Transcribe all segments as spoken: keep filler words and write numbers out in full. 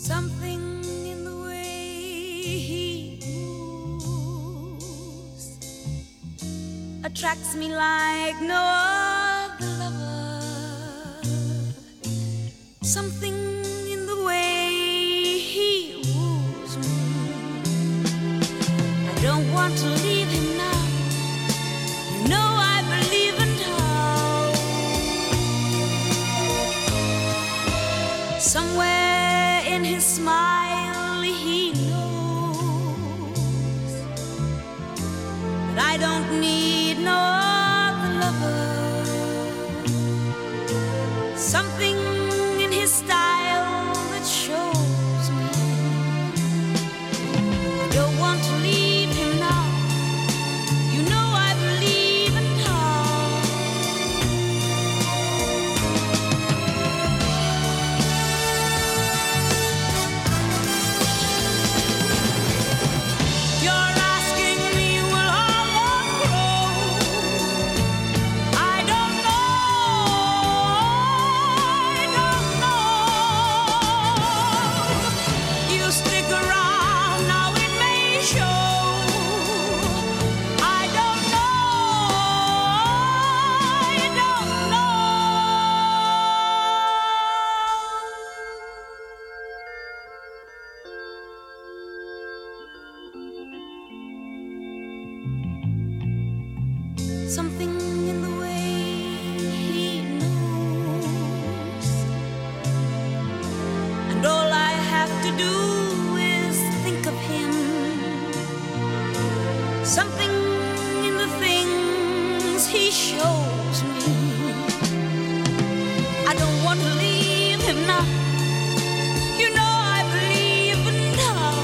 Something in the way he moves attracts me like no other lover. Something in the way he woos me. I don't want to leave him now. You know I believe in how. Somewhere in his smile he knows that I don't need no other lover. Something in his style that shows me I don't want to leave him now. You know I believe in how. You're asking me will our love grow? I don't know. I don't know. You stick around now, it may show. I don't know. I don't know. Something in the way he knows, and all I have to do is think of him. Something in the things he shows me. I don't want to leave him now. You know I believe in how.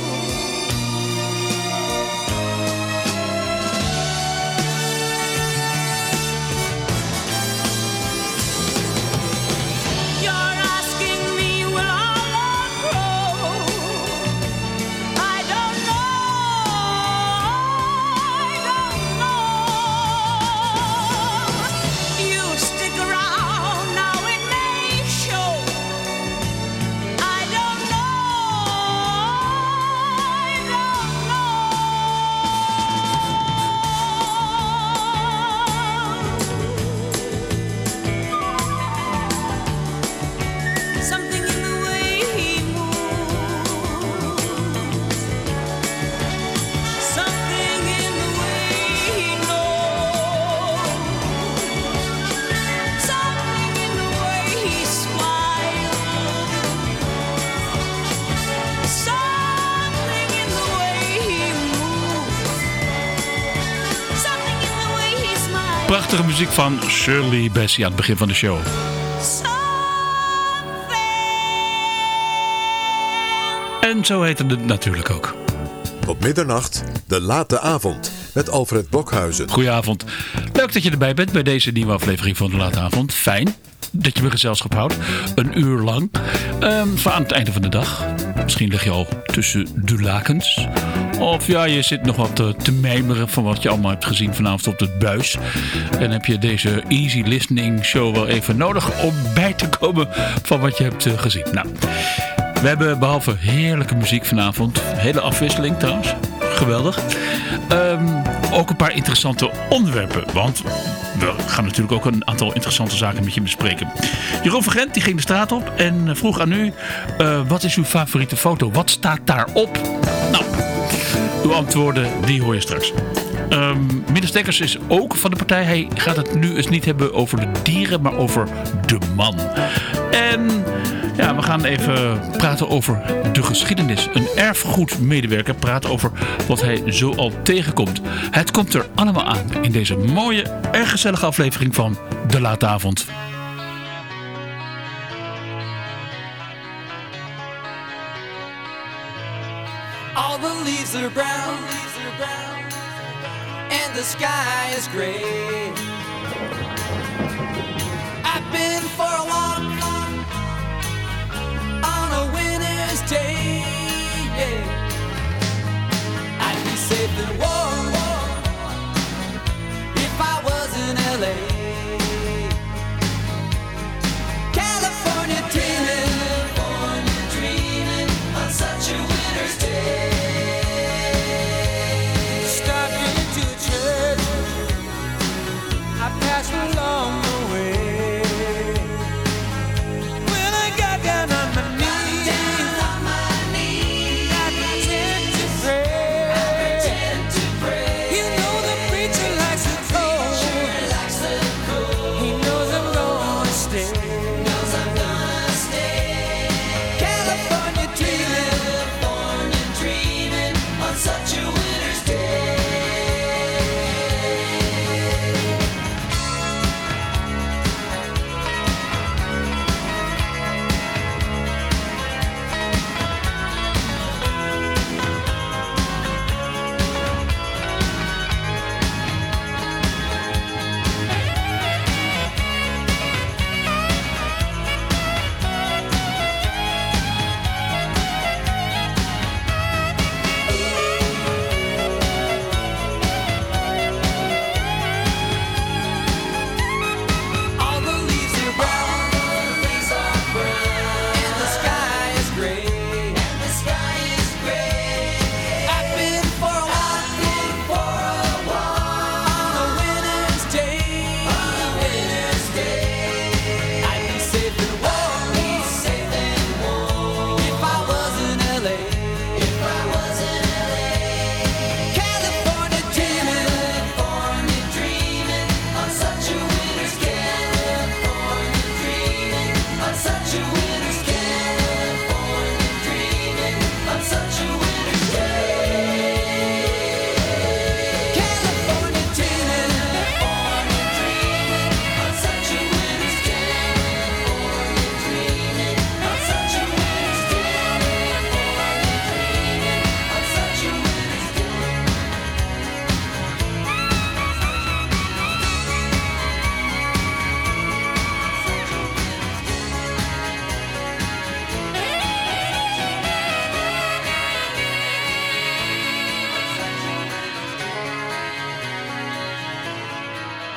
You're asking me will our love grow? I don't know. I don't know. You stick around now, it may show. I don't know. I don't know. Something in the way he moves. Something in the way he knows. Something in the way he smiles. Something in the way he moves. Something in the way he smiles. Prachtige muziek van Shirley Bassey aan het begin van de show. En zo heette het natuurlijk ook. Tot middernacht, de late avond met Alfred Blokhuizen. Goedenavond. Leuk dat je erbij bent bij deze nieuwe aflevering van de Late Avond. Fijn dat je me gezelschap houdt. Een uur lang. Um, voor aan het einde van de dag. Misschien lig je al tussen de lakens. Of ja, je zit nog wat te, te mijmeren van wat je allemaal hebt gezien vanavond op de buis. En heb je deze easy listening show wel even nodig om bij te komen van wat je hebt uh, gezien. Nou, we hebben behalve heerlijke muziek vanavond. Hele afwisseling trouwens. Geweldig. Um, ook een paar interessante onderwerpen. Want we gaan natuurlijk ook een aantal interessante zaken met je bespreken. Jeroen van Gent die ging de straat op en vroeg aan u. Uh, wat is uw favoriete foto? Wat staat daarop? Nou, uw antwoorden die hoor je straks. Um, Meneer Stekkers is ook van de partij. Hij gaat het nu eens niet hebben over de dieren, maar over de man. En ja, we gaan even praten over de geschiedenis. Een erfgoedmedewerker praat over wat hij zo al tegenkomt. Het komt er allemaal aan in deze mooie, erg gezellige aflevering van De Late Avond. All the leaves are brown, leaves are brown, and the sky is gray. I've been for a walk on a winter's day. Yeah. I'd be safe and warm if I was in L A. California dreaming, California dreaming.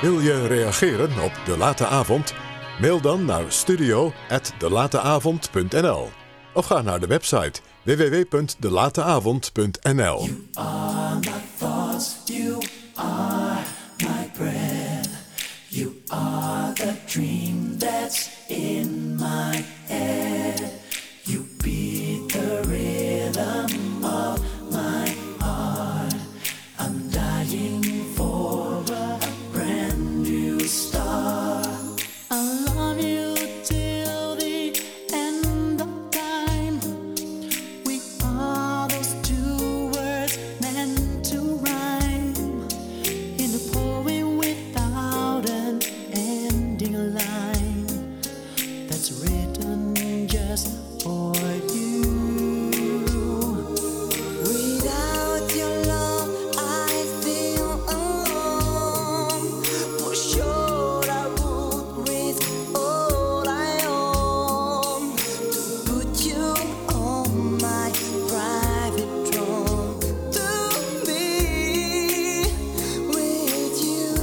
Wil je reageren op De Late Avond? Mail dan naar studio at delateavond punt n l of ga naar de website w w w punt delateavond punt n l. You are my thoughts, you are my breath. You are the dream that's in my head. You beat the rhythm of my heart. I'm dying for a brand new start. I love you till the end of time. We are those two words meant to rhyme in a poem without an ending line that's written just for you. Without your love, I feel alone. For sure, I would risk all I own to put you on my private throne. To be with you.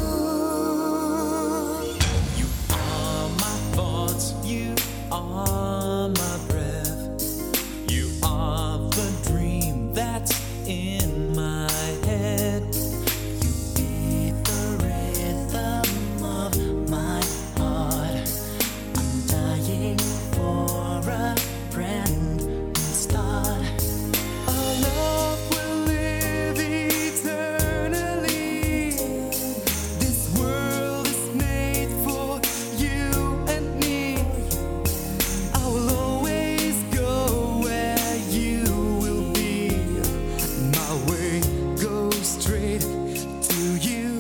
You are my thoughts, you are my breath. You are the dream that's in my head. You beat the rhythm of my heart. I'm dying for a brand new start. Our love will live eternally. This world is made for you and me. I will always go where you will be. My way goes straight to you.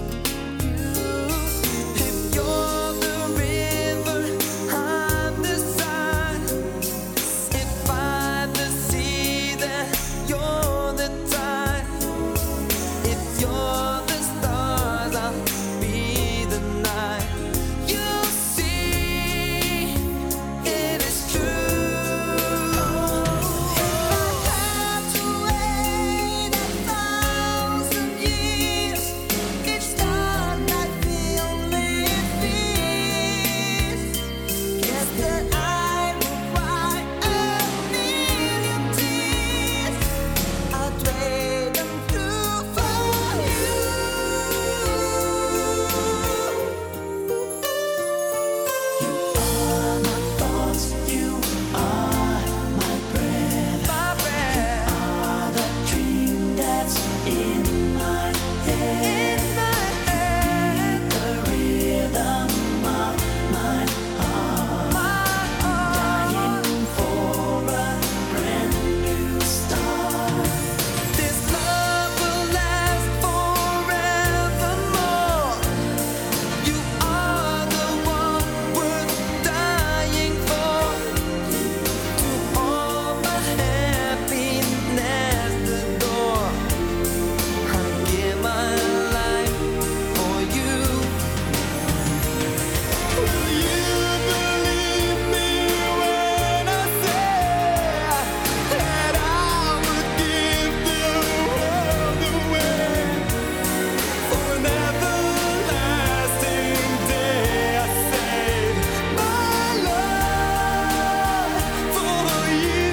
If you're the river, I'm the sun. If I'm the sea, then you're the tide. If you're the stars, I'll be the night. You'll see it is true. If I had to wait a thousand years, each time I feel relief, guess that I will cry a million tears. I'll trade them through for you. You are my thoughts, you are my breath. My breath Are the dream that's in my head. in my head, The rhythm of my heart. my heart. Dying for a brand new start. This love will last forevermore. You are the one worth dying for. To all my happiness adore. I give my life for you. Will you believe me when I say that I would give the world away for an everlasting day? I save my love for you.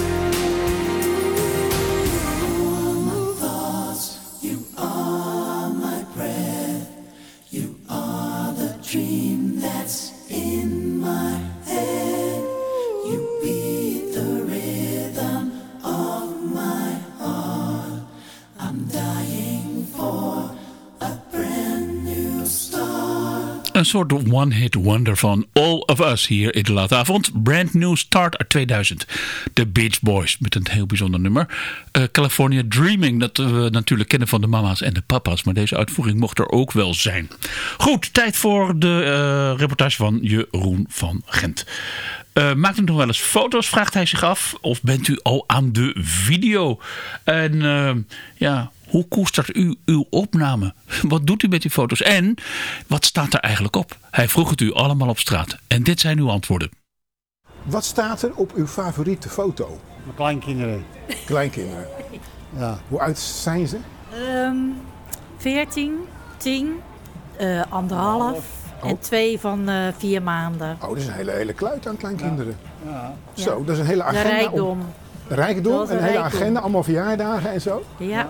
Thoughts, you are my breath. You are the dream that's in my head. You beat the rhythm of my heart. I'm dying for a brand new start. Een soort one-hit wonder van All of Us hier in de late avond. Brand New Start uit tweeduizend. The Beach Boys met een heel bijzonder nummer. Uh, California Dreaming, dat we natuurlijk kennen van de mama's en de papa's. Maar deze uitvoering mocht er ook wel zijn. Goed, tijd voor de uh, reportage van Jeroen van Gent. Uh, maakt u nog wel eens foto's, vraagt hij zich af. Of bent u al aan de video? En uh, ja, hoe koestert u uw opname? Wat doet u met die foto's? En wat staat er eigenlijk op? Hij vroeg het u allemaal op straat. En dit zijn uw antwoorden. Wat staat er op uw favoriete foto? Mijn kleinkinderen. Kleinkinderen. Ja. Hoe oud zijn ze? Um, veertien, tien Uh, anderhalf Oh. en twee van uh, vier maanden. Oh, dat is een hele, hele kluit aan kleinkinderen. Ja. Zo, dat is een hele De agenda. rijkdom. Om, rijkdom, Dat is een een hele rijkdom. agenda, allemaal verjaardagen en zo. Ja.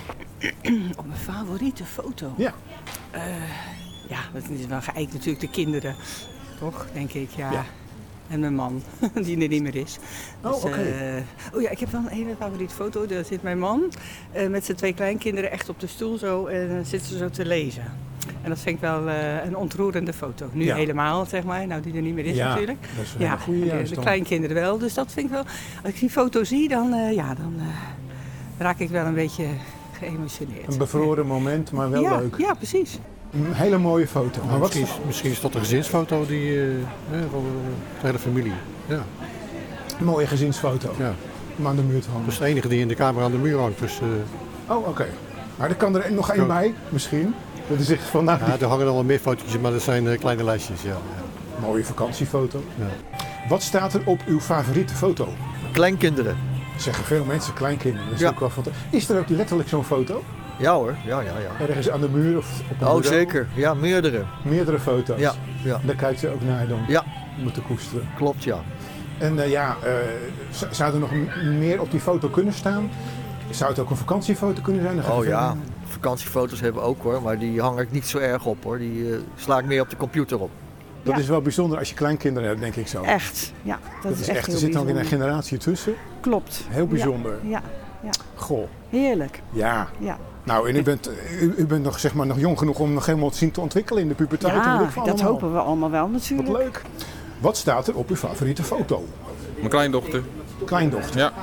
Op mijn favoriete foto? Ja. Uh, ja, dat is wel geëikt natuurlijk de kinderen. Toch, denk ik, ja. Ja. En mijn man, die er niet meer is. Oh, Dus, oké. uh, oh ja, ik heb wel een hele favoriete foto. Daar zit mijn man uh, met zijn twee kleinkinderen echt op de stoel zo. En dan zitten ze zo te lezen. En dat vind ik wel uh, een ontroerende foto. Nu Ja. helemaal, zeg maar. Nou, die er niet meer is Ja, natuurlijk. dat is een Ja, hele goede de, juist de dan. kleinkinderen wel. Dus dat vind ik wel... Als ik die foto zie, dan, uh, ja, dan uh, raak ik wel een beetje geëmotioneerd. Een bevroren moment, maar wel ja, leuk. Ja, precies. Een hele mooie foto. Maar Nou, wat misschien, misschien is dat een gezinsfoto die, uh, hè, van de hele familie. Ja. een mooie gezinsfoto Ja. om aan de muur te hangen. Dat is de enige die in de camera aan de muur hangt. Dus, uh, Oh, oké. Okay. Maar er kan er nog één Zo. bij, misschien. Dat is echt van, nou, ja, er hangen al wel meer fotootjes, maar dat zijn uh, kleine lijstjes. Ja. Ja. mooie vakantiefoto. Ja. Wat staat er op uw favoriete foto? Kleinkinderen. Zeggen veel mensen kleinkinderen. Dat is Ja. ook wel fanta- Is er ook letterlijk zo'n foto? Ja hoor, ja, ja, ja. Ergens aan de muur of op een Oh, bureau? zeker. Ja, meerdere. Meerdere foto's. Ja, ja. Daar kijkt ze ook naar dan. Ja. Moeten koesteren. Klopt, ja. En uh, ja, uh, z- zou er nog m- meer op die foto kunnen staan? Zou het ook een vakantiefoto kunnen zijn? Dan gaat Oh het ja, verder. vakantiefoto's hebben we ook hoor, maar die hang ik niet zo erg op hoor. Die uh, sla ik meer op de computer op. Dat Ja. is wel bijzonder als je kleinkinderen hebt, denk ik zo. Echt, ja. Dat, Dat is, is echt, echt, heel er zit dan weer een bijzonder. generatie tussen. Klopt. Heel bijzonder. Ja, ja. Goh, Heerlijk. ja. Ja, Nou, en u bent, u, u bent nog, zeg maar, nog jong genoeg om nog helemaal te zien te ontwikkelen in de puberteit. en weet ja ik veel dat allemaal. hopen we allemaal wel natuurlijk. Wat leuk. Wat staat er op uw favoriete foto? Mijn kleindochter. Kleindochter. Ja.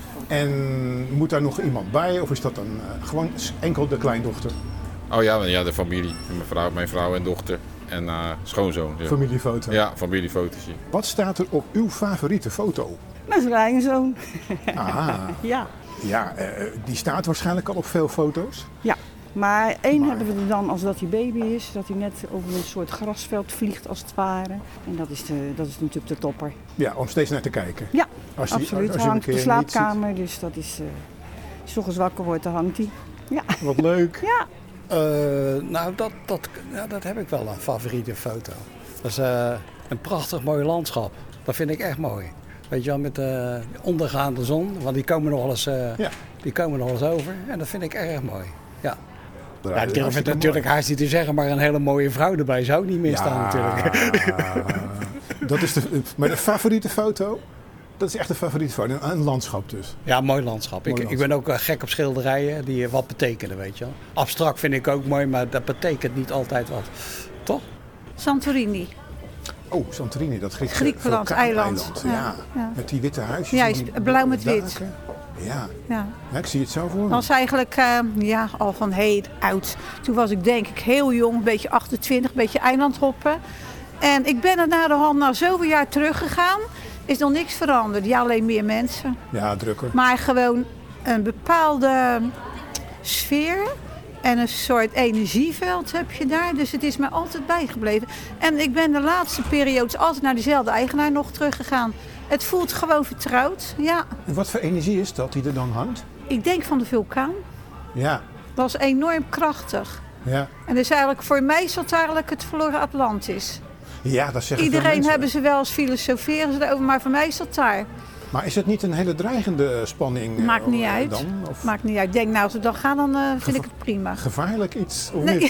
En moet daar nog iemand bij of is dat een, uh, gewoon enkel de kleindochter? Oh ja, ja, de familie. Mijn vrouw, mijn vrouw en dochter. En uh, schoonzoon. Ja. Familiefoto. Ja, familiefotootje. Wat staat er op uw favoriete foto? Mijn kleinzoon. Aha. Ja. Ja, uh, die staat waarschijnlijk al op veel foto's. Ja, maar één Maar- hebben we er dan als dat hij baby is. Dat hij net over een soort grasveld vliegt als het ware. En dat is, de, dat is natuurlijk de topper. Ja, om steeds naar te kijken. Ja, Als die- absoluut. als je Hij hem hangt een op de keer niet ziet. slaapkamer, dus dat is... Uh, als je 's ochtends wakker wordt, dan hangt hij. Ja. Wat leuk. Ja. Uh, nou, dat, dat, ja, dat heb ik wel een favoriete foto. Dat is uh, een prachtig mooi landschap. Dat vind ik echt mooi. Weet je wel, met de ondergaande zon. Want die komen nog wel eens, uh, Ja. die komen nog wel eens over. En dat vind ik erg mooi. Ja. Dat Ja, is ik durf het hartstikke natuurlijk haast niet te zeggen, maar een hele mooie vrouw erbij zou ook niet misstaan natuurlijk. Dat is de, maar de favoriete foto? Dat is echt de favoriete foto. Een, een landschap dus. Ja, mooi landschap. Mooi ik, landschap. ik ben ook uh, gek op schilderijen die wat betekenen, weet je wel. Abstract vind ik ook mooi, maar dat betekent niet altijd wat. Toch? Santorini. Oh, Santorini, dat Griekse Griekenland, vulkaaeiland. eiland. Ja, Ja, ja. met die witte huisjes. Ja, en is die blauw met daken. wit. Ja. Ja. ja, ik zie het zo voor me. Dat was eigenlijk uh, ja, al van heel oud. Toen was ik denk ik heel jong, een beetje achtentwintig, een beetje eilandhoppen. En ik ben er na de hand na zoveel jaar teruggegaan. Is nog niks veranderd. Ja, alleen meer mensen. Ja, drukker. Maar gewoon een bepaalde sfeer en een soort energieveld heb je daar. Dus het is me altijd bijgebleven. En ik ben de laatste periodes altijd naar diezelfde eigenaar nog teruggegaan. Het voelt gewoon vertrouwd, ja. En wat voor energie is dat die er dan hangt? Ik denk van de vulkaan. Ja, Dat was enorm krachtig. ja. En dus eigenlijk voor mij is dat eigenlijk het verloren Atlantis. Ja, dat zeggen veel Iedereen mensen. hebben ze wel eens filosoferen ze erover, maar voor mij is dat daar. Maar is het niet een hele dreigende spanning? Maakt eh, niet uit. Dan? Of Maakt niet uit. Ik denk nou, als we dan gaan, dan uh, vind ik het prima. gevaarlijk iets? Of Nee. niet?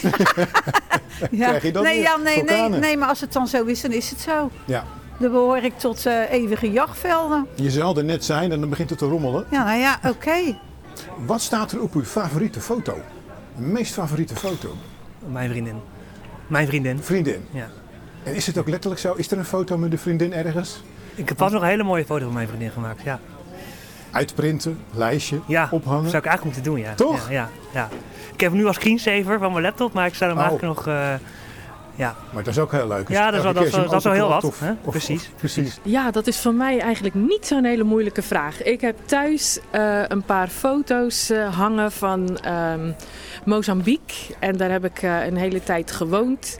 Ja. Krijg je dat nee, weer? ja, nee, nee, Vulkanen? nee, maar als het dan zo is, dan is het zo. Ja. Dan behoor ik tot uh, eeuwige jachtvelden. Je zal er net zijn en dan begint het te rommelen. Ja, nou ja, oké. Okay. Wat staat er op uw favoriete foto? De meest favoriete foto? Mijn vriendin. Mijn vriendin. Vriendin? Ja. En is het ook letterlijk zo? Is er een foto met de vriendin ergens? Ik heb pas nog een hele mooie foto van mijn vriendin gemaakt, ja. Uitprinten, lijstje, ja, ophangen? Dat zou ik eigenlijk moeten doen, ja. Toch? Ja, ja, ja. Ik heb hem nu als screensaver van mijn laptop, maar ik zou hem Oh. eigenlijk nog... Uh, ja. Maar dat is ook heel leuk. Ja, dat is wel, dat, dat is wel heel wat. Of, hè? of, precies. Of, precies. Ja, dat is voor mij eigenlijk niet zo'n hele moeilijke vraag. Ik heb thuis uh, een paar foto's uh, hangen van um, Mozambique. En daar heb ik uh, een hele tijd gewoond.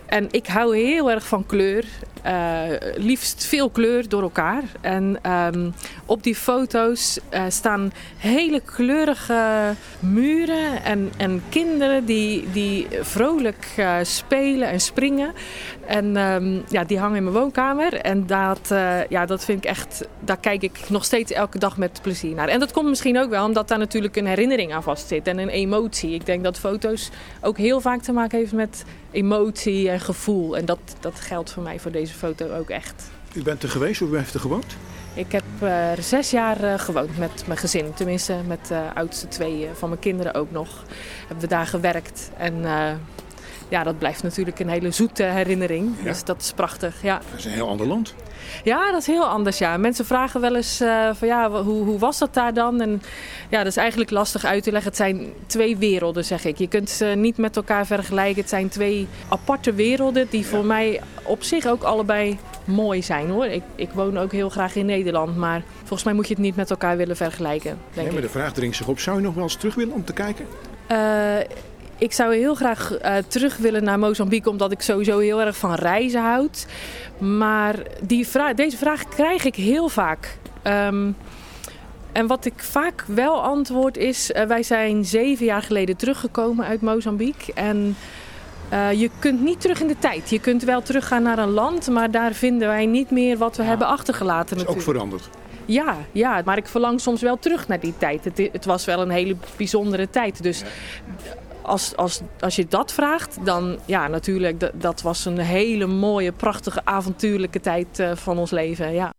En ik hou heel erg van kleur. Uh, liefst veel kleur door elkaar. En um, op die foto's uh, staan hele kleurige muren en, en kinderen die, die vrolijk uh, spelen en springen. En um, ja, die hangen in mijn woonkamer. En dat, uh, ja, dat vind ik echt, daar kijk ik nog steeds elke dag met plezier naar. En dat komt misschien ook wel omdat daar natuurlijk een herinnering aan vast zit en een emotie. Ik denk dat foto's ook heel vaak te maken heeft met emotie en gevoel. En dat, dat geldt voor mij voor deze foto ook echt. U bent er geweest, hoe heeft u gewoond? Ik heb uh, er zes jaar uh, gewoond met mijn gezin. Tenminste, met de uh, oudste twee uh, van mijn kinderen ook nog. Hebben we daar gewerkt. En uh, ja, dat blijft natuurlijk een hele zoete herinnering. Ja. Dus dat is prachtig. Ja. Dat is een heel ander land. Ja, dat is heel anders. Ja. Mensen vragen wel eens uh, van ja, hoe, hoe was dat daar dan? En ja, dat is eigenlijk lastig uit te leggen. Het zijn twee werelden, zeg ik. Je kunt ze niet met elkaar vergelijken. Het zijn twee aparte werelden die voor ja. mij op zich ook allebei mooi zijn, hoor. Ik, ik woon ook heel graag in Nederland, maar volgens mij moet je het niet met elkaar willen vergelijken. Denk nee, maar de vraag dringt zich op. Zou je nog wel eens terug willen om te kijken? Uh, ik zou heel graag uh, terug willen naar Mozambique, omdat ik sowieso heel erg van reizen houd. Maar die vra- deze vraag krijg ik heel vaak. Um, en wat ik vaak wel antwoord is, uh, wij zijn zeven jaar geleden teruggekomen uit Mozambique. En uh, je kunt niet terug in de tijd. Je kunt wel teruggaan naar een land, maar daar vinden wij niet meer wat we ja, hebben achtergelaten. Het is natuurlijk ook veranderd. Ja, ja, maar ik verlang soms wel terug naar die tijd. Het, het was wel een hele bijzondere tijd. Dus ja. als, als, als je dat vraagt, dan ja, natuurlijk, d- dat was een hele mooie, prachtige, avontuurlijke tijd uh, van ons leven. Ja.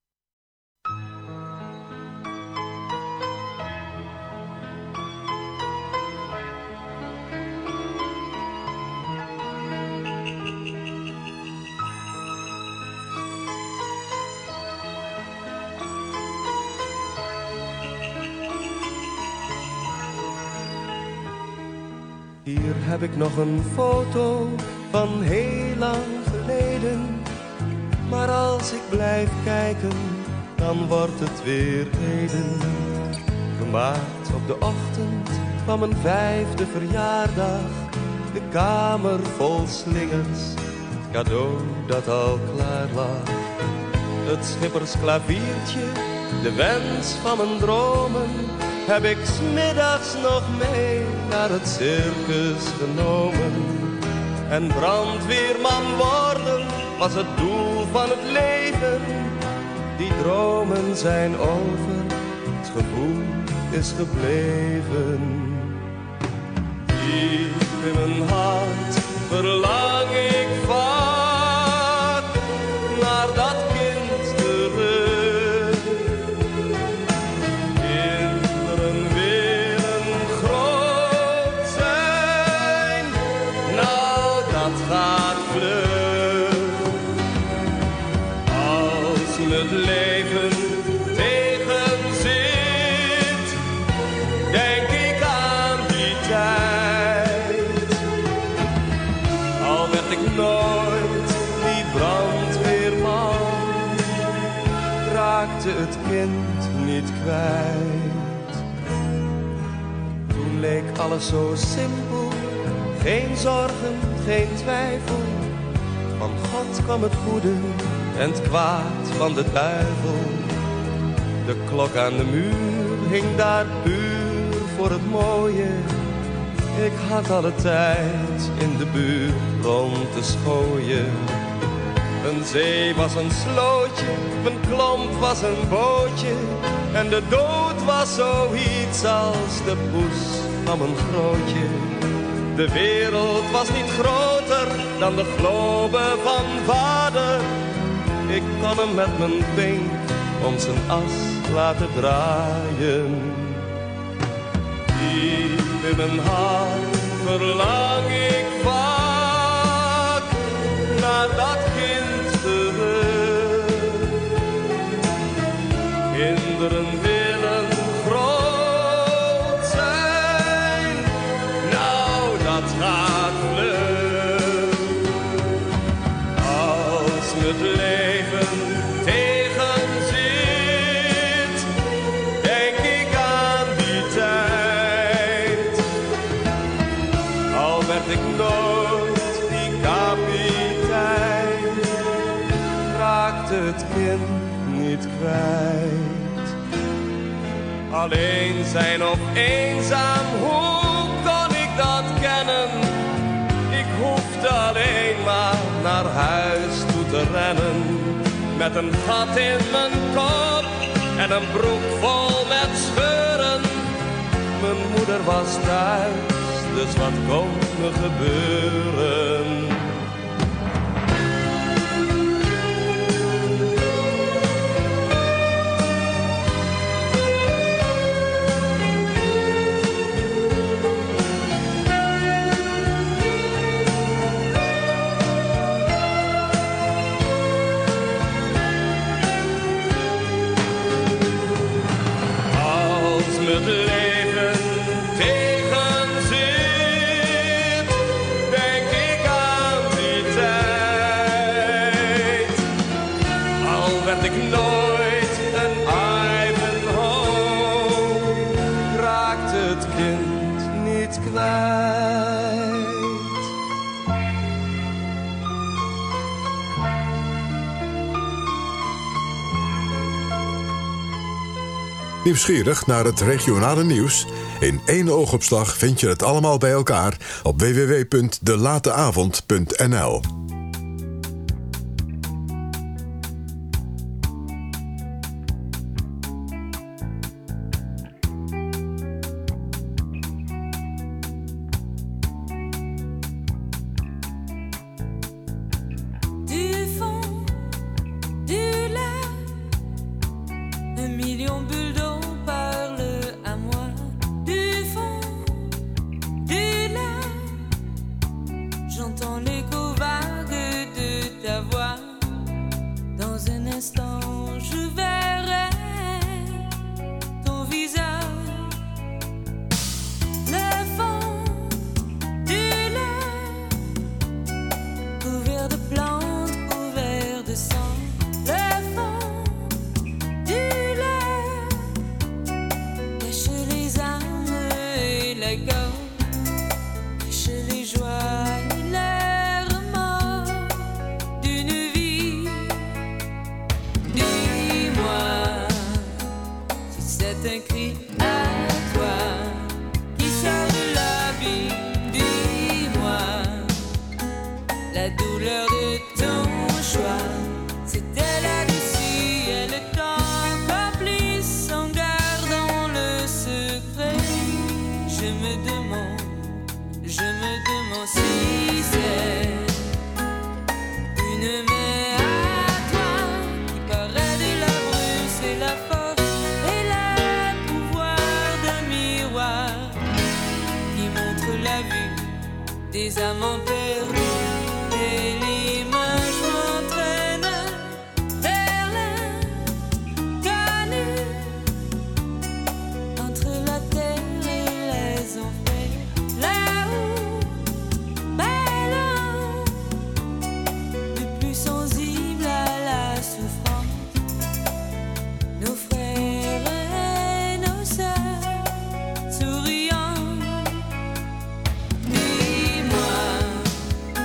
Hier heb ik nog een foto van heel lang geleden. Maar als ik blijf kijken, dan wordt het weer heden. Gemaakt op de ochtend van mijn vijfde verjaardag. De kamer vol slingers, het cadeau dat al klaar lag. Het schippersklaviertje, de wens van mijn dromen, heb ik 's middags nog mee naar het circus genomen. En brandweerman worden was het doel van het leven. Die dromen zijn over, het gevoel is gebleven. Diep in mijn hart verlang ik vaak naar dat kind terug. Kinderen willen groot zijn, nou dat gaat vlug. Als het leven tegenzit, denk ik aan die tijd. Al werd ik nooit die brandweerman, raakte het kind niet kwijt. Toen leek alles zo simpel, geen zorgen, geen twijfel. Van God kwam het goede en het kwaad van de duivel. De klok aan de muur hing daar puur voor het mooie. Ik had alle tijd in de buurt rond te schooien. Een zee was een slootje, een klomp was een bootje. En de dood was zoiets als de poes van mijn grootje. De wereld was niet groter dan de globe van vader. Ik kon hem met mijn pink om zijn as laten draaien. Diep in mijn hart verlang ik vaak naar dat kind terug. Kinderen willen groot zijn, nou dat gaat vlug. Als het leven tegenzit, denk ik aan die tijd. Al werd ik nooit die kapitein, kwijt. Alleen zijn of eenzaam, hoe kon ik dat kennen? Ik hoefde alleen maar naar huis toe te rennen. Met een gat in mijn kop en een broek vol met scheuren. Mijn moeder was thuis, dus wat kon me gebeuren? Het leven tegenzit, denk ik aan die tijd. Al werd ik nooit een Ivanhoe, raakte het kind niet kwijt. Nieuwsgierig naar het regionale nieuws? In één oogopslag vind je het allemaal bij elkaar op w w w punt de late avond punt n l. Du fond, du lac, un million bulles d'eau parlent à moi. Du fond, du lac, j'entends l'écho vague de ta voix. Dans un instant, je verrai ton visage. Le fond du lac, couvert de plantes, couvert de sang. Le fond du lac cache les âmes et la gorge, cache les joies et les remords d'une vie. Dis-moi si c'est un cri à toi qui sort de l'abîme. Dis-moi la douleur de ton choix. C'était là-dessus et le temps complice en gardant le secret. Je me demande, je me demande si c'est une main à toi qui paraît de la brume, c'est la force et le pouvoir d'un miroir qui montre la vue des amants perdus. Et l'image m'entraîne vers l'inconnu, entre la terre et les enfers, là-haut, ballon, le plus sensible à la souffrance, nos frères et nos sœurs, souriants. Dis-moi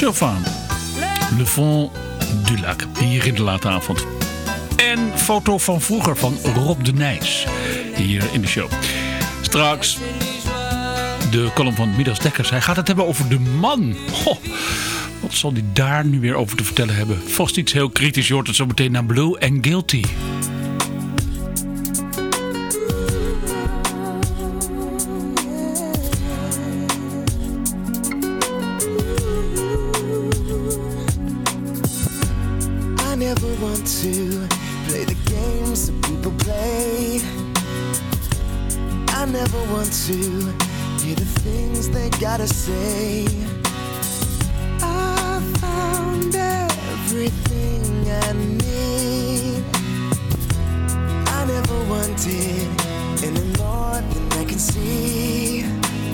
Chauvin. Le Fond du Lac. Hier in de late avond. En foto van vroeger van Rob de Nijs. Hier in de show. Straks de column van Midas Dekkers. Hij gaat het hebben over de man. Goh, wat zal hij daar nu weer over te vertellen hebben? Vast iets heel kritisch. Je hoort het zo meteen naar Blue and Guilty. I never want to play the games that people play. I never want to hear the things they gotta say. I found everything I need. I never wanted any more than I can see.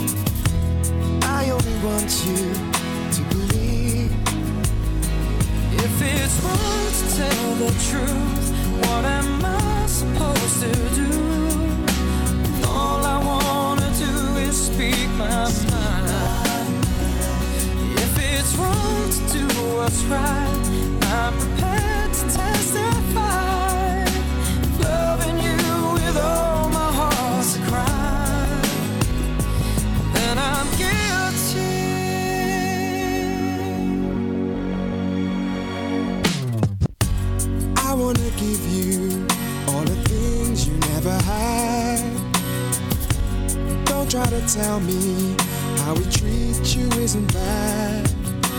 I only want you to believe. If it's wrong to tell the truth, what am I supposed to do? All I wanna do is speak my mind. If it's wrong to do what's right, I'm prepared to testify. Loving you with all my heart's a crime, then I'm guilty. I wanna give you all the things you never had. Don't try to tell me how we treat you isn't bad.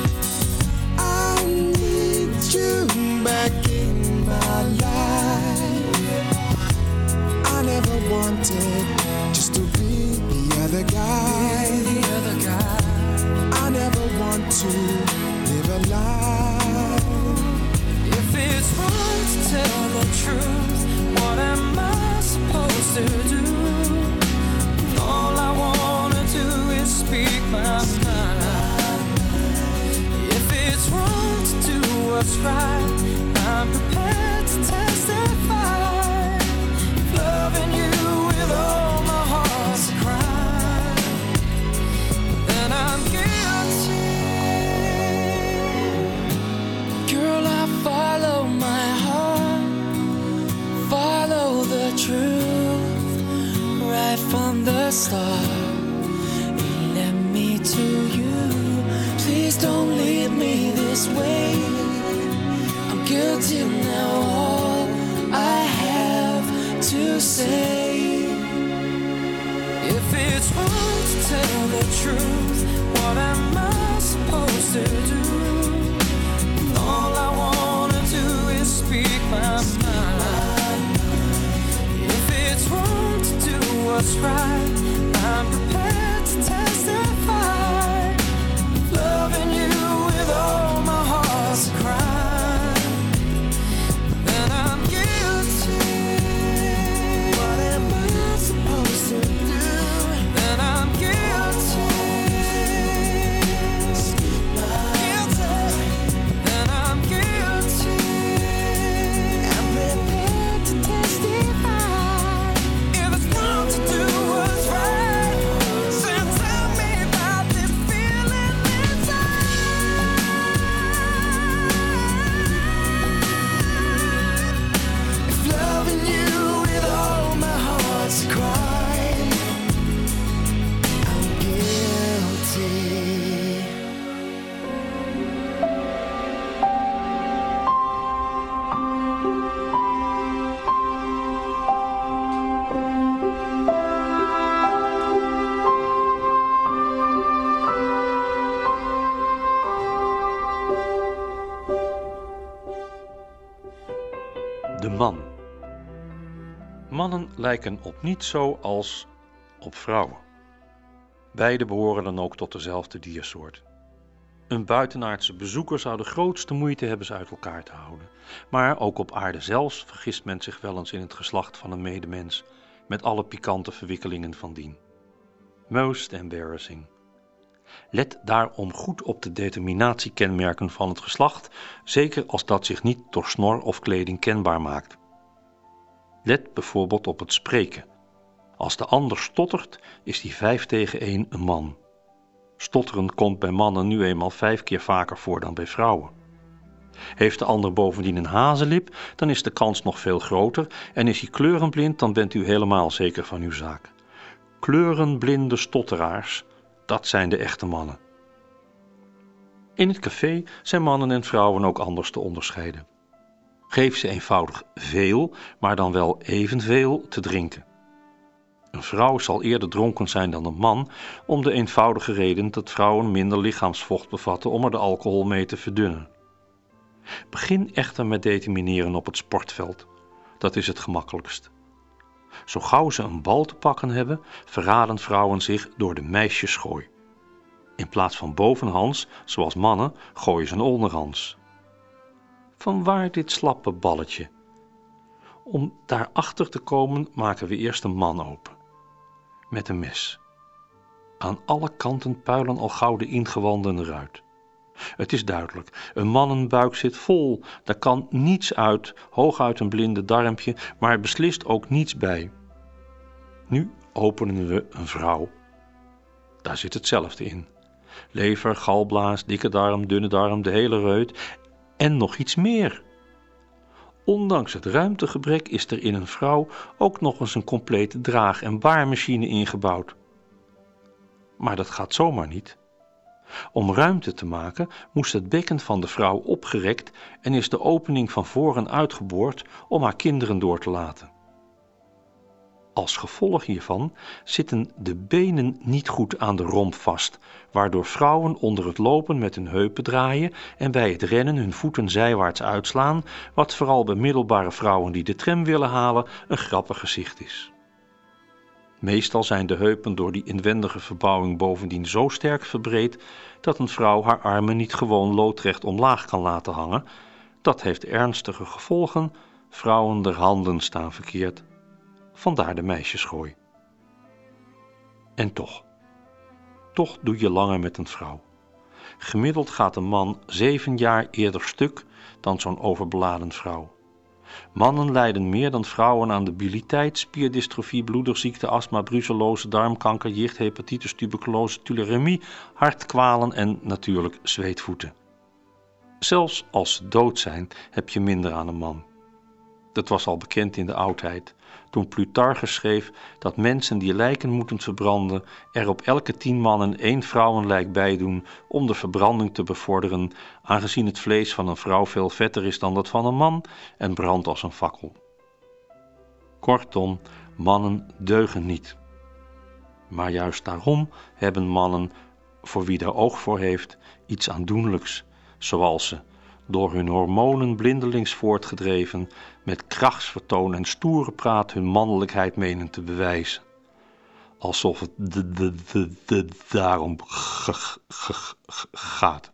I need you back in my life. I never wanted just to be the other guy. The other guy. I never want to live a lie. If it's wrong to tell the truth, what am I supposed to do? All I wanna do is speak my mind. If it's wrong to do what's right, I'm prepared to testify. Loving you with all my heart's a crime, then I'm guilty. Girl, I follow my heart, follow the truth, right from the start. It led me to you. Please don't leave me this way. I'm guilty now, all I have to say. If it's wrong to tell the truth, what am I supposed to do? All I wanna do is speak my mind. If it's wrong to do what's right, I'm prepared to testify. Loving you with all my heart's a crime, then I'm guilty. What am I supposed to do? Then I'm guilty. Guilty. Then I'm guilty. I'm prepared to testify. If it's wrong to do what's right, then tell me about this feeling inside. If loving you with all my heart's a crime, I'm guilty. De man. Mannen lijken op niets zo als op vrouwen. Beide behoren dan ook tot dezelfde diersoort. Een buitenaardse bezoeker zou de grootste moeite hebben ze uit elkaar te houden. Maar ook op aarde zelfs vergist men zich wel eens in het geslacht van een medemens, met alle pikante verwikkelingen van dien. Most embarrassing. Let daarom goed op de determinatiekenmerken van het geslacht, zeker als dat zich niet door snor of kleding kenbaar maakt. Let bijvoorbeeld op het spreken. Als de ander stottert, is die vijf tegen één een man. Stotteren komt bij mannen nu eenmaal vijf keer vaker voor dan bij vrouwen. Heeft de ander bovendien een hazenlip, dan is de kans nog veel groter en is hij kleurenblind, dan bent u helemaal zeker van uw zaak. Kleurenblinde stotteraars, dat zijn de echte mannen. In het café zijn mannen en vrouwen ook anders te onderscheiden. Geef ze eenvoudig veel, maar dan wel evenveel te drinken. Een vrouw zal eerder dronken zijn dan een man, om de eenvoudige reden dat vrouwen minder lichaamsvocht bevatten om er de alcohol mee te verdunnen. Begin echter met determineren op het sportveld. Dat is het gemakkelijkst. Zo gauw ze een bal te pakken hebben, verraden vrouwen zich door de meisjesgooi. In plaats van bovenhands, zoals mannen, gooien ze een onderhands. Vanwaar dit slappe balletje? Om daarachter te komen maken we eerst een man open. Met een mes. Aan alle kanten puilen al gauw de ingewanden eruit. Het is duidelijk, een mannenbuik zit vol, daar kan niets uit, hooguit een blinde darmpje, maar er beslist ook niets bij. Nu openen we een vrouw. Daar zit hetzelfde in. Lever, galblaas, dikke darm, dunne darm, de hele reut en nog iets meer. Ondanks het ruimtegebrek is er in een vrouw ook nog eens een complete draag- en baarmachine ingebouwd. Maar dat gaat zomaar niet. Om ruimte te maken moest het bekken van de vrouw opgerekt en is de opening van voren uitgeboord om haar kinderen door te laten. Als gevolg hiervan zitten de benen niet goed aan de romp vast, waardoor vrouwen onder het lopen met hun heupen draaien en bij het rennen hun voeten zijwaarts uitslaan, wat vooral bij middelbare vrouwen die de tram willen halen een grappig gezicht is. Meestal zijn de heupen door die inwendige verbouwing bovendien zo sterk verbreed dat een vrouw haar armen niet gewoon loodrecht omlaag kan laten hangen. Dat heeft ernstige gevolgen, vrouwen der handen staan verkeerd. Vandaar de meisjesgooi. En toch, toch doe je langer met een vrouw. Gemiddeld gaat een man zeven jaar eerder stuk dan zo'n overbeladen vrouw. Mannen lijden meer dan vrouwen aan debiliteit, spierdystrofie, bloedigziekte, astma, brucellose, darmkanker, jicht, hepatitis, tuberculose, tularemie, hartkwalen en natuurlijk zweetvoeten. Zelfs als ze dood zijn, heb je minder aan een man. Dat was al bekend in de oudheid, toen Plutarchus schreef dat mensen die lijken moeten verbranden er op elke tien mannen één vrouwenlijk bij doen om de verbranding te bevorderen, aangezien het vlees van een vrouw veel vetter is dan dat van een man en brandt als een fakkel. Kortom, mannen deugen niet. Maar juist daarom hebben mannen, voor wie daar oog voor heeft, iets aandoenlijks, zoals ze, door hun hormonen blindelings voortgedreven, met krachtsvertoon en stoere praat hun mannelijkheid menen te bewijzen. Alsof het de, de, de, de, daarom g, g, g, g, gaat.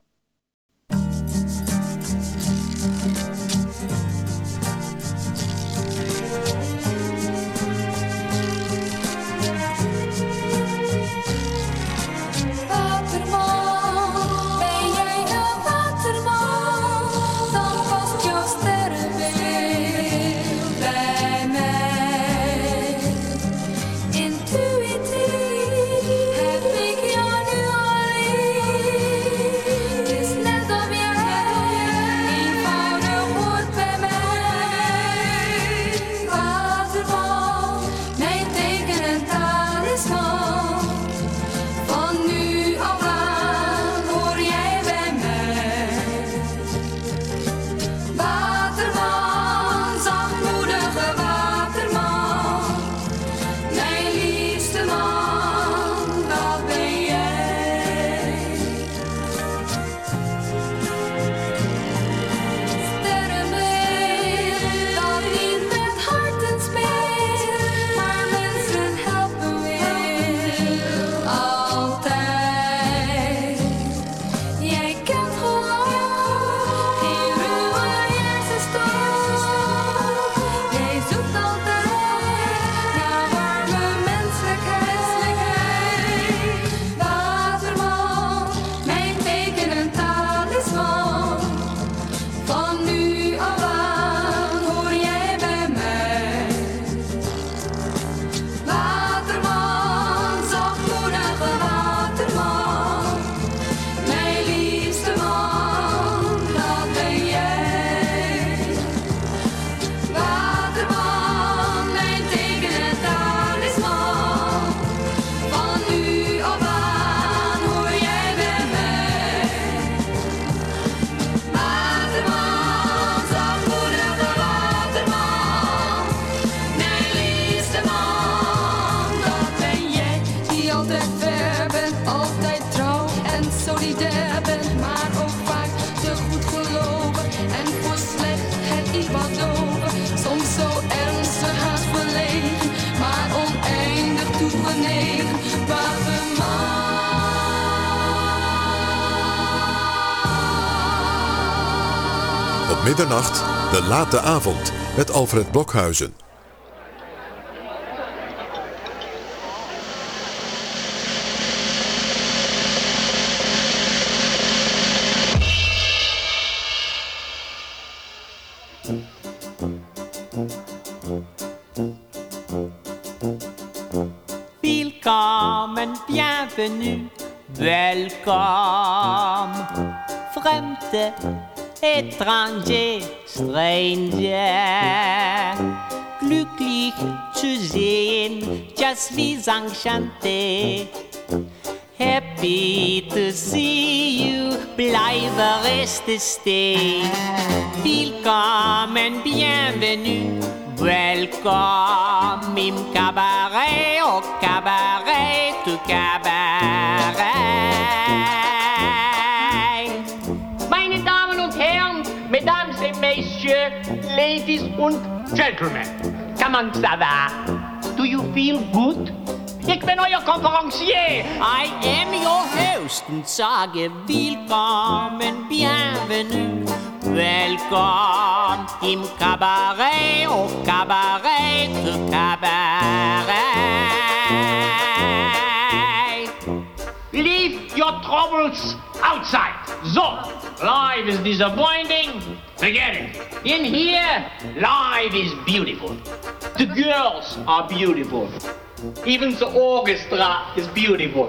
Intuïtief heb ik jou nu al lief. Middernacht, de late avond met Alfred Blokhuizen. Willkommen, bienvenue, welcome, fremde, étranger, stranger, glücklich zu sehen, just suis enchanté, happy to see you, bleibe reste stay, willkommen, bienvenue, welcome im cabaret, au cabaret, to cabaret. Meine Damen und Herren, Mesdames et Messieurs, Ladies und Gentlemen. Comment ça va? Do you feel good? Ik ben euer conferencier. I am your host und sage willkommen, bienvenue, welcome im cabaret, au cabaret, to cabaret. Leave your troubles outside. So, life is disappointing. Forget it. In here, life is beautiful. The girls are beautiful. Even the orchestra is beautiful.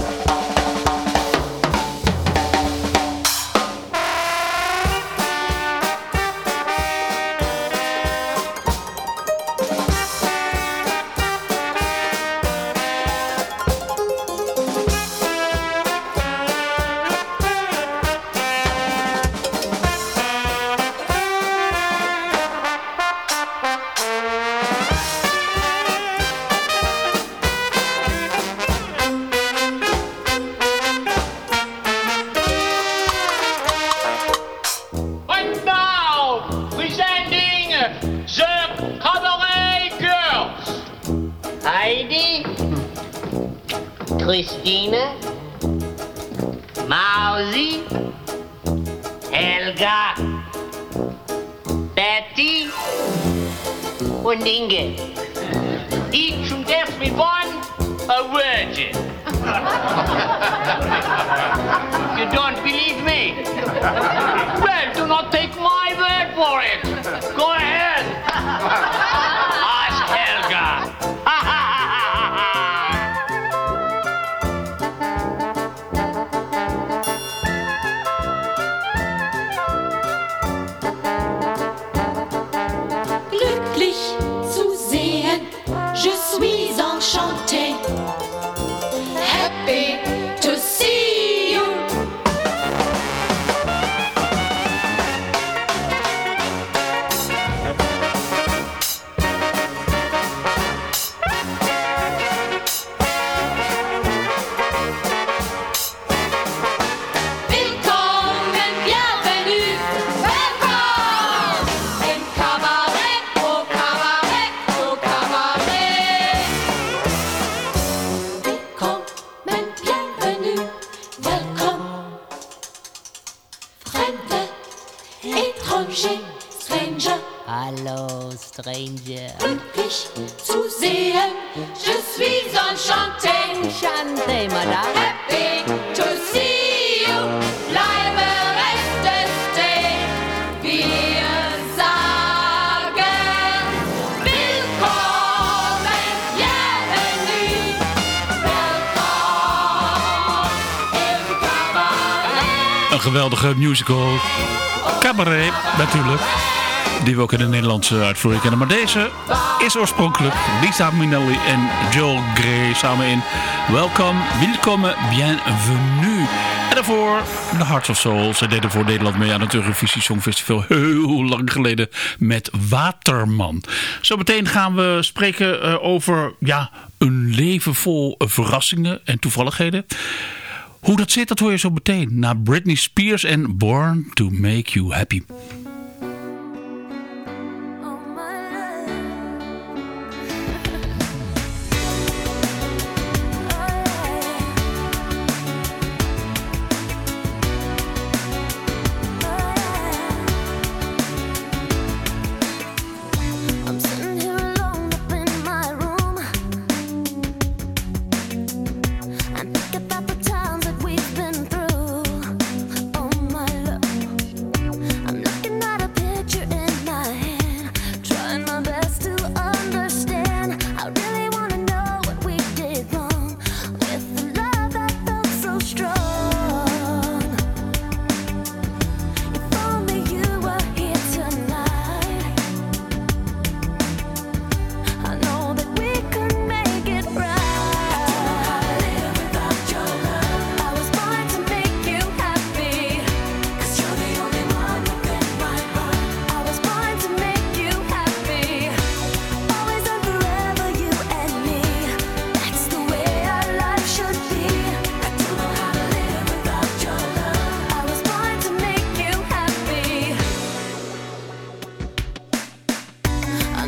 Christine, Mausi, Helga, Betty und Inge. Each und every one a virgin. You don't believe me? Well, do not take my word for it. Go ahead. Ask Helga. Je suis enchantée, happy to see you. Willkommen, bienvenue, welcome im Cabaret, au Cabaret, au Cabaret. Willkommen, bienvenue, welcome, fremde, étranger, stranger. Hallo, stranger. Glücklich zu sehen, je suis enchantée. Enchanté, madame. Happy to see you, bleibe reste stehen. Wir sagen willkommen, bienvenue, welcome im Cabaret. Een geweldige musical. Cabaret, natuurlijk. Die we ook in de Nederlandse uitvoering kennen. Maar deze is oorspronkelijk Lisa Minnelli en Joel Grey samen in Welcome, Willkommen, Bienvenue. En daarvoor The Hearts of Soul. Ze deden voor Nederland mee aan het Eurovisie Songfestival heel lang geleden met Waterman. Zometeen gaan we spreken uh, over ja, een leven vol uh, verrassingen en toevalligheden. Hoe dat zit, dat hoor je zo meteen. Na Britney Spears en Born to Make You Happy.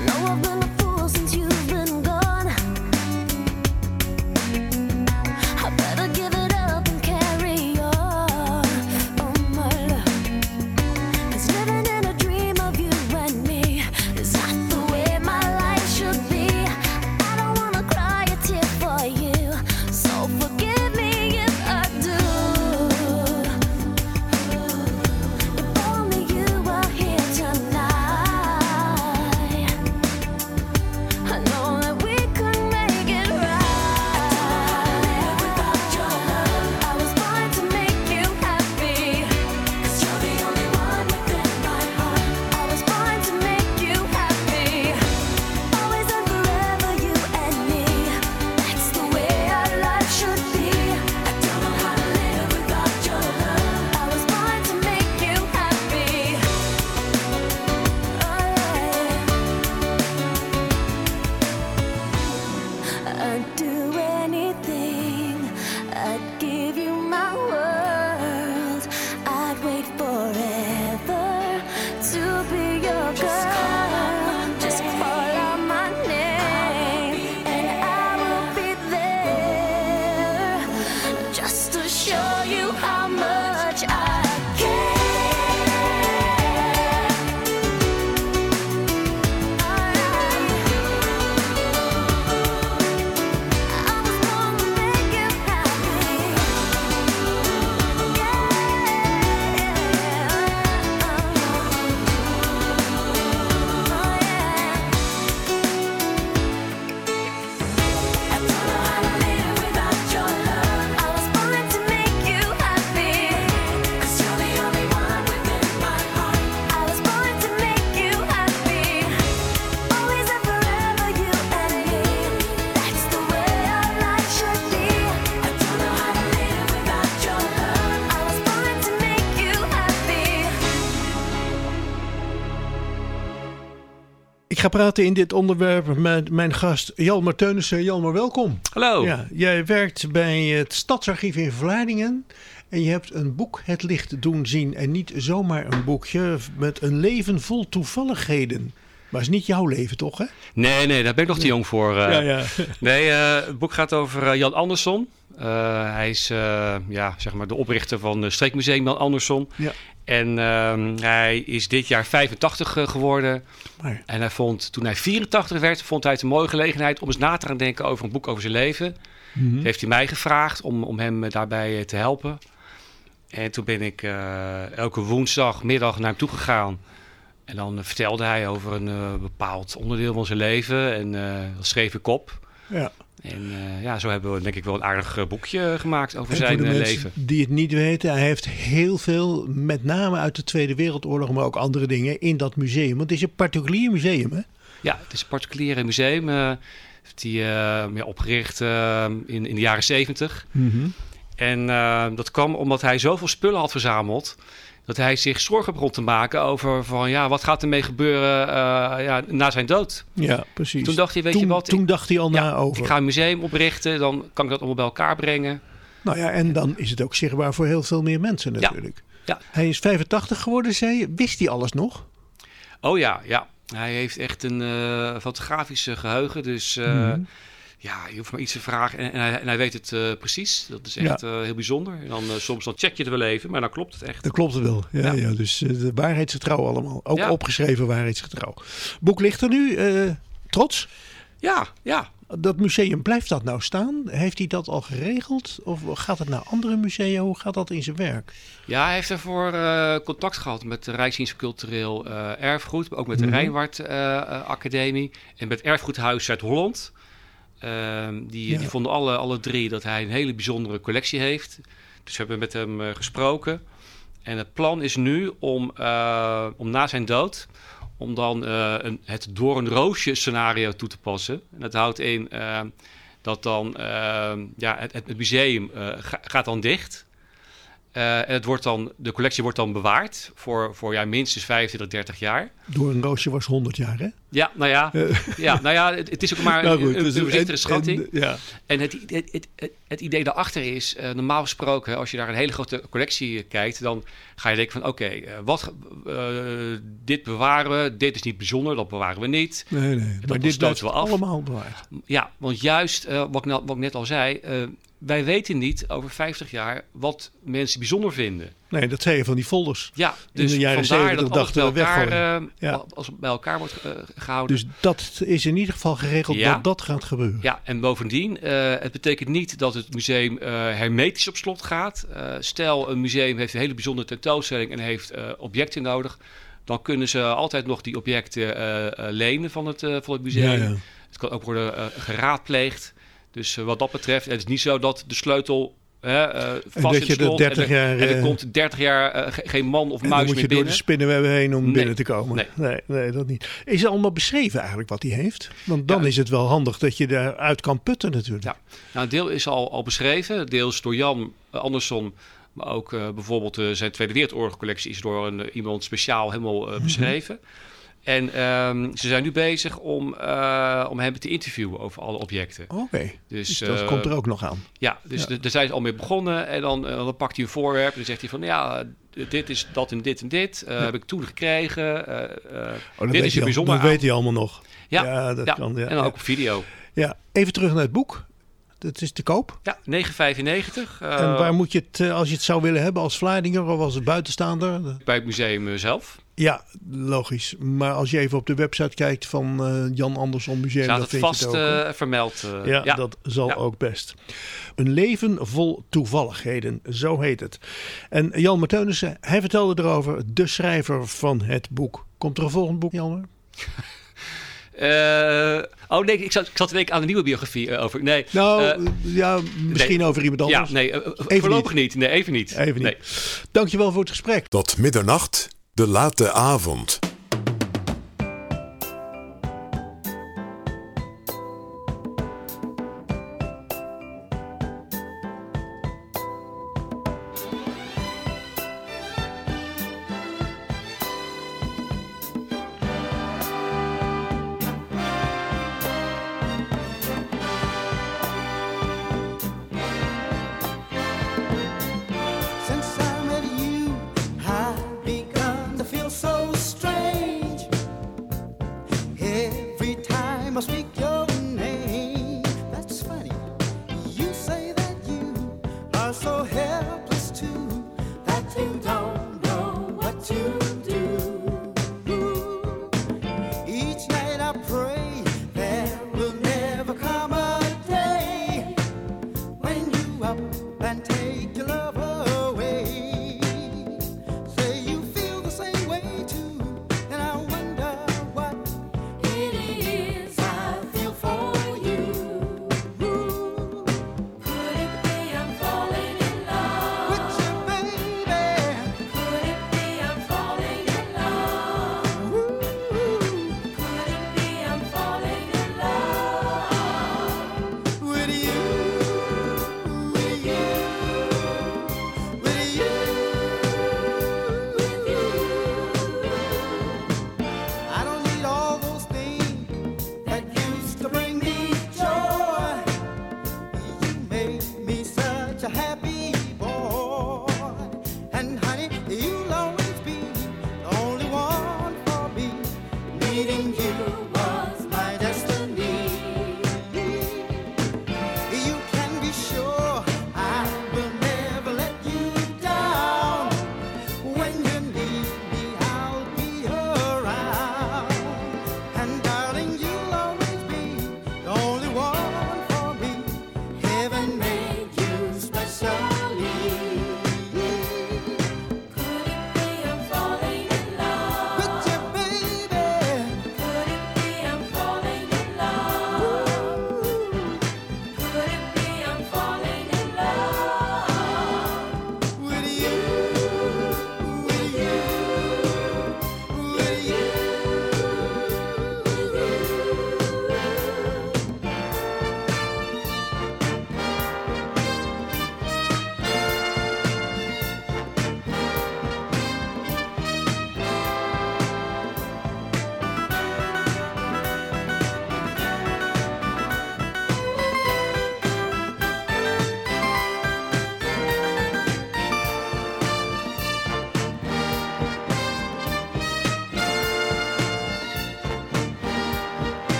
know I've been a fool since you've been gone. I better give it up and carry on, oh my love. 'Cause living in a dream of you and me is not the way my life should be. I don't wanna cry a tear for you, so forgive me if I do. If only you were here tonight, I know that we could make it right. Without your love, I was born to make you happy, 'cause you're the only one within my heart. I was born to make you happy, always and forever, you and me. That's the way our life should be. I don't know how to live without your love. I was born to make you happy. I'd do anything, I'd give you my world, I'd wait forever to be your girl. Just call out my name and I will be there, just to show you how much I care. Ik ga praten in dit onderwerp met mijn gast Jalmar Teunissen. Jalmar, welkom. Hallo. Ja, jij werkt bij het Stadsarchief in Vlaardingen. En je hebt een boek het licht doen zien. En niet zomaar een boekje met een leven vol toevalligheden. Maar het is niet jouw leven, toch? Hè? Nee, nee, daar ben ik nog te jong voor. Uh, Ja, ja. Nee, uh, het boek gaat over uh, Jan Andersson. Uh, hij is uh, ja, zeg maar de oprichter van het Streekmuseum Jan Andersson. Ja. En uh, hij is dit jaar vijfentachtig uh, geworden. Maar. En hij vond, toen hij vierentachtig werd, vond hij het een mooie gelegenheid om eens na te gaan denken over een boek over zijn leven. Mhm. Dat heeft hij mij gevraagd om, om hem daarbij uh, te helpen. En toen ben ik uh, elke woensdagmiddag naar hem toe gegaan. En dan uh, vertelde hij over een uh, bepaald onderdeel van zijn leven. En uh, dat schreef ik op. Ja. En uh, ja, zo hebben we denk ik wel een aardig uh, boekje gemaakt over En zijn voor de uh, mensen leven. die het niet weten, hij heeft heel veel, met name uit de Tweede Wereldoorlog, maar ook andere dingen, in dat museum. Want het is een particulier museum, hè? Ja, het is een particulier museum. Uh, heeft hij uh, ja, opgericht uh, in, in de jaren zeventig. Mm-hmm. En uh, dat kwam omdat hij zoveel spullen had verzameld, dat hij zich zorgen begon te maken over van ja, wat gaat ermee gebeuren uh, ja, na zijn dood. Ja, precies. Toen dacht hij, weet toen, je wat? Toen ik, dacht hij al ja, na over. Ik ga een museum oprichten, dan kan ik dat allemaal bij elkaar brengen. Nou ja, en dan is het ook zichtbaar voor heel veel meer mensen natuurlijk. Ja. Hij is vijfentachtig geworden, zei je. Wist hij alles nog? Oh ja, ja. Hij heeft echt een uh, fotografische geheugen, dus uh, Mm-hmm. ja, je hoeft maar iets te vragen en, en, hij, en hij weet het uh, precies. Dat is echt Ja. uh, heel bijzonder. En dan, uh, soms dan check je het wel even, maar dan klopt het echt. Dat klopt het wel. Ja, ja. Ja. Dus uh, de waarheidsgetrouw allemaal. Ook Ja. opgeschreven waarheidsgetrouw. Boek ligt er nu. Uh, trots? Ja, ja. Dat museum, blijft dat nou staan? Heeft hij dat al geregeld? Of gaat het naar andere musea? Hoe gaat dat in zijn werk? Ja, hij heeft daarvoor uh, contact gehad met de Rijksdienst voor Cultureel uh, Erfgoed, maar ook met de Mhm. Rijnwaard uh, uh, Academie en met Erfgoedhuis Zuid-Holland. Uh, die, Ja. die vonden alle, alle drie dat hij een hele bijzondere collectie heeft. Dus we hebben met hem uh, gesproken. En het plan is nu om, uh, om na zijn dood, om dan uh, een, het door een roosje scenario toe te passen. En dat houdt in uh, dat dan uh, ja, het, het museum uh, ga, gaat dan dicht. Uh, en het wordt dan, de collectie wordt dan bewaard voor, voor ja, minstens vijfentwintig, dertig jaar. Door een roosje was honderd jaar, hè? Ja, nou ja, ja, nou ja het, het is ook maar Nou goed, een, dus een voorzichtige en- schatting. en, ja. En het, het, het, het, het idee daarachter is, uh, normaal gesproken, als je naar een hele grote collectie uh, kijkt, dan ga je denken van oké, okay, uh, wat uh, dit bewaren we, dit is niet bijzonder, dat bewaren we niet. Nee, nee, dat maar dit blijft stoten we af. allemaal bewaard. Ja, want juist, uh, wat, ik nou, wat ik net al zei, uh, wij weten niet over vijftig jaar wat mensen bijzonder vinden. Nee, dat zei je van die folders. Ja, in dus de jaren vandaar zeventig dat alles bij dachten we elkaar, weggooien. uh, Ja. als het bij elkaar wordt uh, gehouden. Dus dat is in ieder geval geregeld Ja. dat dat gaat gebeuren. Ja, en bovendien, uh, het betekent niet dat het museum uh, hermetisch op slot gaat. Uh, stel, een museum heeft een hele bijzondere tentoonstelling en heeft uh, objecten nodig. Dan kunnen ze altijd nog die objecten uh, uh, lenen van het, uh, van het museum. Ja, ja. Het kan ook worden uh, geraadpleegd. Dus uh, wat dat betreft, het is niet zo dat de sleutel hè, uh, vast dat in je het er slot dertig en, er- jaar, en er uh, komt dertig jaar uh, ge- geen man of En dan muis moet meer je door binnen. de spinnenwebben heen om Nee. binnen te komen. Nee. Nee, nee, dat niet. Is het allemaal beschreven eigenlijk wat hij heeft? Want dan Ja. is het wel handig dat je daaruit kan putten natuurlijk. Ja. Nou, een deel is al, al beschreven. Deels door Jan Andersson. Maar ook uh, bijvoorbeeld uh, zijn Tweede Wereldoorlog-collectie is door een, uh, iemand speciaal helemaal uh, beschreven. En um, ze zijn nu bezig om, uh, om hem te interviewen over alle objecten. Oké, Dus, dus dat uh, komt er ook nog aan. Ja, dus Ja. d- daar zijn ze al mee begonnen. En dan, uh, dan pakt hij een voorwerp en dan zegt hij van... ja, dit is dat en dit en dit. Uh, Ja. Heb ik toen gekregen. Uh, uh, Oh, dat dit weet is hij er al- bijzonder dat aan. weet hij allemaal nog. Ja, Ja, dat ja. kan, ja, en dan ja. ook op video. Ja, even terug naar het boek. Dat is te koop. Ja, negen vijfennegentig. Uh, en waar moet je het, eh, als je het zou willen hebben als Vlaardinger of als buitenstaander? Bij het museum uh, zelf. Ja, logisch. Maar als je even op de website kijkt van uh, Jan Andersson Museum, Staat dan het vind vast je het ook. hè? uh, vermeld. Uh, ja, ja, dat zal Ja. ook best. Een leven vol toevalligheden, zo heet het. En Jan Marteunissen, hij vertelde erover, de schrijver van het boek. Komt er een volgend boek, Jan? Uh, oh nee, ik zat, ik zat te denken aan een nieuwe biografie uh, over. Nee, Nou, uh, ja, misschien nee. over iemand anders. Ja, nee, uh, Even voorlopig niet. Nee, even niet. Even niet. Nee. Dankjewel voor het gesprek. Tot middernacht, de late avond. Since I met you, I've begun to feel so strange. Every time I speak your name, that's funny. You say that you are so helpless too, that you don't know what to do. Each night I pray there will never come a day when you up and take your love away. Say you feel the same way too, and I wonder what it is I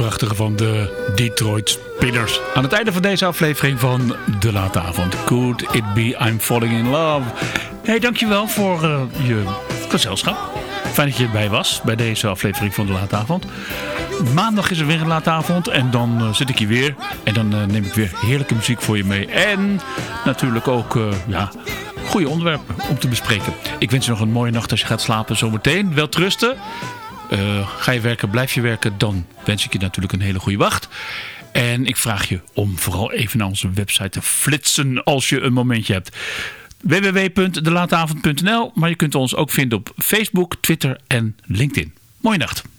prachtige van de Detroit Spinners. Aan het einde van deze aflevering van De Late Avond. Could it be I'm falling in love? Hey, dankjewel voor uh, je gezelschap. Fijn dat je erbij was bij deze aflevering van De Late Avond. Maandag is er weer een late avond en dan uh, zit ik hier weer. En dan uh, neem ik weer heerlijke muziek voor je mee. En natuurlijk ook, uh, ja... goede onderwerpen om te bespreken. Ik wens je nog een mooie nacht als je gaat slapen zometeen. Wel trusten. Uh, ga je werken, blijf je werken. Dan wens ik je natuurlijk een hele goede wacht. En ik vraag je om vooral even naar onze website te flitsen als je een momentje hebt. w w w punt de lateavond punt n l. Maar je kunt ons ook vinden op Facebook, Twitter en LinkedIn. Mooie nacht.